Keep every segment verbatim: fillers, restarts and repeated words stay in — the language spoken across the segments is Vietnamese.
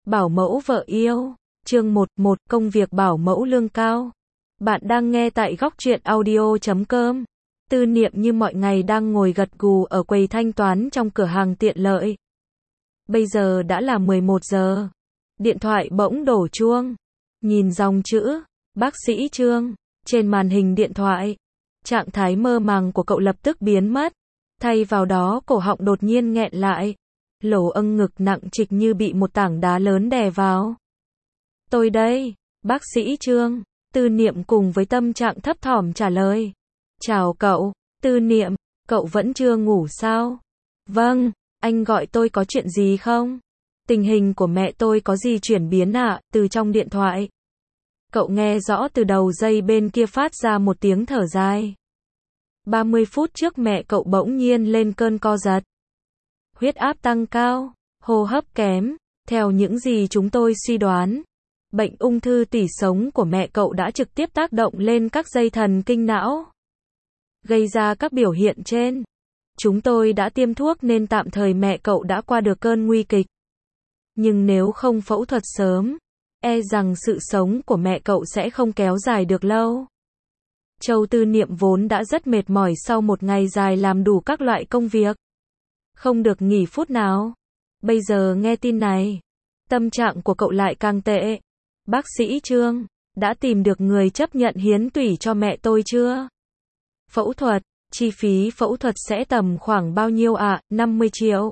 Bảo mẫu vợ yêu. Chương một, một Công việc bảo mẫu lương cao. Bạn đang nghe tại góc truyện audio chấm com. Tư Niệm như mọi ngày đang ngồi gật gù ở quầy thanh toán trong cửa hàng tiện lợi. Bây giờ đã là mười một giờ. Điện thoại bỗng đổ chuông. Nhìn dòng chữ bác sĩ Trương trên màn hình điện thoại, trạng thái mơ màng của cậu lập tức biến mất. Thay vào đó cổ họng đột nhiên nghẹn lại. Lỗ âng ngực nặng trịch như bị một tảng đá lớn đè vào. Tôi đây, bác sĩ Trương. Tư Niệm cùng với tâm trạng thấp thỏm trả lời. Chào cậu, Tư Niệm, cậu vẫn chưa ngủ sao? Vâng, anh gọi tôi có chuyện gì không? Tình hình của mẹ tôi có gì chuyển biến ạ? À? Từ trong điện thoại. Cậu nghe rõ từ đầu dây bên kia phát ra một tiếng thở dài. ba mươi phút trước mẹ cậu bỗng nhiên lên cơn co giật. Huyết áp tăng cao, hô hấp kém, theo những gì chúng tôi suy đoán. Bệnh ung thư tủy sống của mẹ cậu đã trực tiếp tác động lên các dây thần kinh não, gây ra các biểu hiện trên. Chúng tôi đã tiêm thuốc nên tạm thời mẹ cậu đã qua được cơn nguy kịch. Nhưng nếu không phẫu thuật sớm, e rằng sự sống của mẹ cậu sẽ không kéo dài được lâu. Châu Tư Niệm vốn đã rất mệt mỏi sau một ngày dài làm đủ các loại công việc, không được nghỉ phút nào. Bây giờ nghe tin này, tâm trạng của cậu lại càng tệ. Bác sĩ Trương, đã tìm được người chấp nhận hiến tủy cho mẹ tôi chưa? Phẫu thuật, chi phí phẫu thuật sẽ tầm khoảng bao nhiêu ạ? À? năm mươi triệu.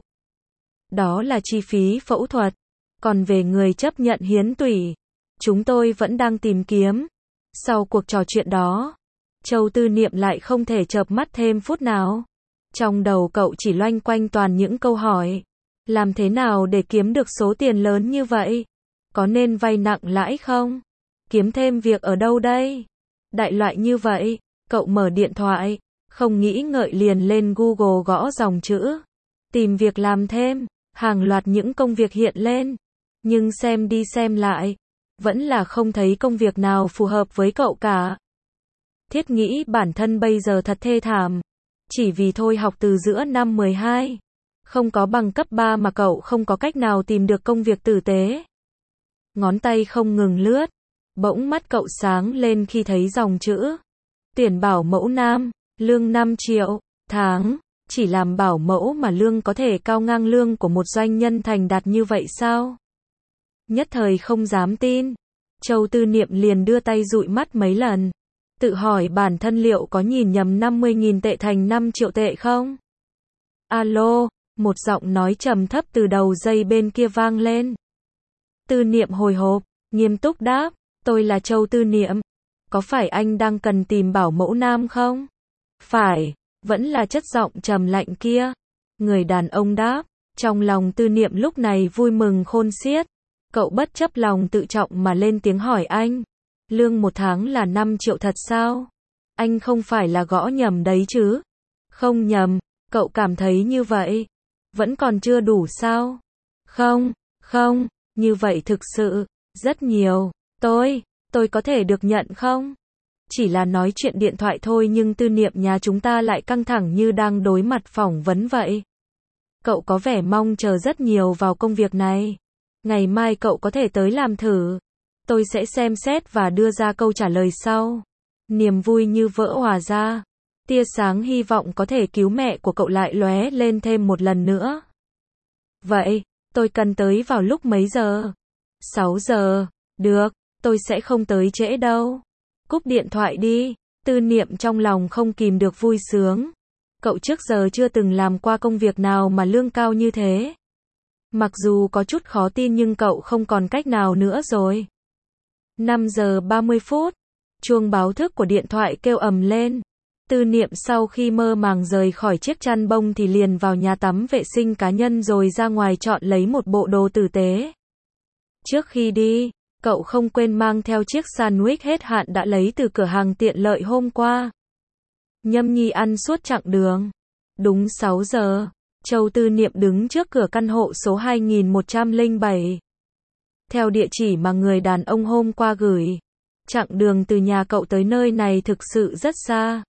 Đó là chi phí phẫu thuật. Còn về người chấp nhận hiến tủy, chúng tôi vẫn đang tìm kiếm. Sau cuộc trò chuyện đó, Châu Tư Niệm lại không thể chợp mắt thêm phút nào. Trong đầu cậu chỉ loanh quanh toàn những câu hỏi. Làm thế nào để kiếm được số tiền lớn như vậy? Có nên vay nặng lãi không? Kiếm thêm việc ở đâu đây? Đại loại như vậy, cậu mở điện thoại, không nghĩ ngợi liền lên Google gõ dòng chữ. Tìm việc làm thêm, hàng loạt những công việc hiện lên. Nhưng xem đi xem lại, vẫn là không thấy công việc nào phù hợp với cậu cả. Thiết nghĩ bản thân bây giờ thật thê thảm. Chỉ vì thôi học từ giữa năm mười hai, không có bằng cấp ba mà cậu không có cách nào tìm được công việc tử tế. Ngón tay không ngừng lướt, bỗng mắt cậu sáng lên khi thấy dòng chữ. Tuyển bảo mẫu nam, lương năm triệu, tháng, chỉ làm bảo mẫu mà lương có thể cao ngang lương của một doanh nhân thành đạt như vậy sao? Nhất thời không dám tin, Châu Tư Niệm liền đưa tay dụi mắt mấy lần. Tự hỏi bản thân liệu có nhìn nhầm năm mươi nghìn tệ thành năm triệu tệ không? Alo, một giọng nói trầm thấp từ đầu dây bên kia vang lên. Tư Niệm hồi hộp, nghiêm túc đáp, tôi là Châu Tư Niệm. Có phải anh đang cần tìm bảo mẫu nam không? Phải, vẫn là chất giọng trầm lạnh kia. Người đàn ông đáp, trong lòng Tư Niệm lúc này vui mừng khôn xiết. Cậu bất chấp lòng tự trọng mà lên tiếng hỏi anh. Lương một tháng là năm triệu thật sao? Anh không phải là gõ nhầm đấy chứ? Không nhầm, cậu cảm thấy như vậy. Vẫn còn chưa đủ sao? Không, không, như vậy thực sự, rất nhiều. Tôi, tôi có thể được nhận không? Chỉ là nói chuyện điện thoại thôi nhưng Tư Niệm nhà chúng ta lại căng thẳng như đang đối mặt phỏng vấn vậy. Cậu có vẻ mong chờ rất nhiều vào công việc này. Ngày mai cậu có thể tới làm thử. Tôi sẽ xem xét và đưa ra câu trả lời sau. Niềm vui như vỡ òa ra. Tia sáng hy vọng có thể cứu mẹ của cậu lại lóe lên thêm một lần nữa. Vậy, tôi cần tới vào lúc mấy giờ? sáu giờ. Được, tôi sẽ không tới trễ đâu. Cúp điện thoại đi. Tư Niệm trong lòng không kìm được vui sướng. Cậu trước giờ chưa từng làm qua công việc nào mà lương cao như thế. Mặc dù có chút khó tin nhưng cậu không còn cách nào nữa rồi. năm giờ ba mươi phút, chuông báo thức của điện thoại kêu ầm lên. Tư Niệm sau khi mơ màng rời khỏi chiếc chăn bông thì liền vào nhà tắm vệ sinh cá nhân rồi ra ngoài chọn lấy một bộ đồ tử tế. Trước khi đi, cậu không quên mang theo chiếc sandwich hết hạn đã lấy từ cửa hàng tiện lợi hôm qua. Nhâm nhi ăn suốt chặng đường. Đúng sáu giờ, Châu Tư Niệm đứng trước cửa căn hộ số hai nghìn một trăm lẻ bảy. Theo địa chỉ mà người đàn ông hôm qua gửi, chặng đường từ nhà cậu tới nơi này thực sự rất xa.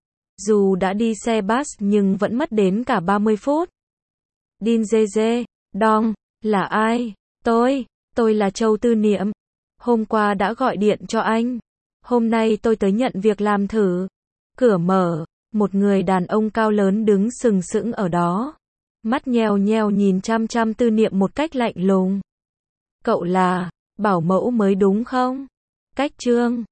Dù đã đi xe bus nhưng vẫn mất đến cả ba mươi phút. Din dê dê, Dong, là ai? Tôi, Tôi là Châu Tư Niệm. Hôm qua đã gọi điện cho anh. Hôm nay tôi tới nhận việc làm thử. Cửa mở, một người đàn ông cao lớn đứng sừng sững ở đó. Mắt nheo nheo nhìn chăm chăm Tư Niệm một cách lạnh lùng. Cậu là bảo mẫu mới đúng không? Cách Trương.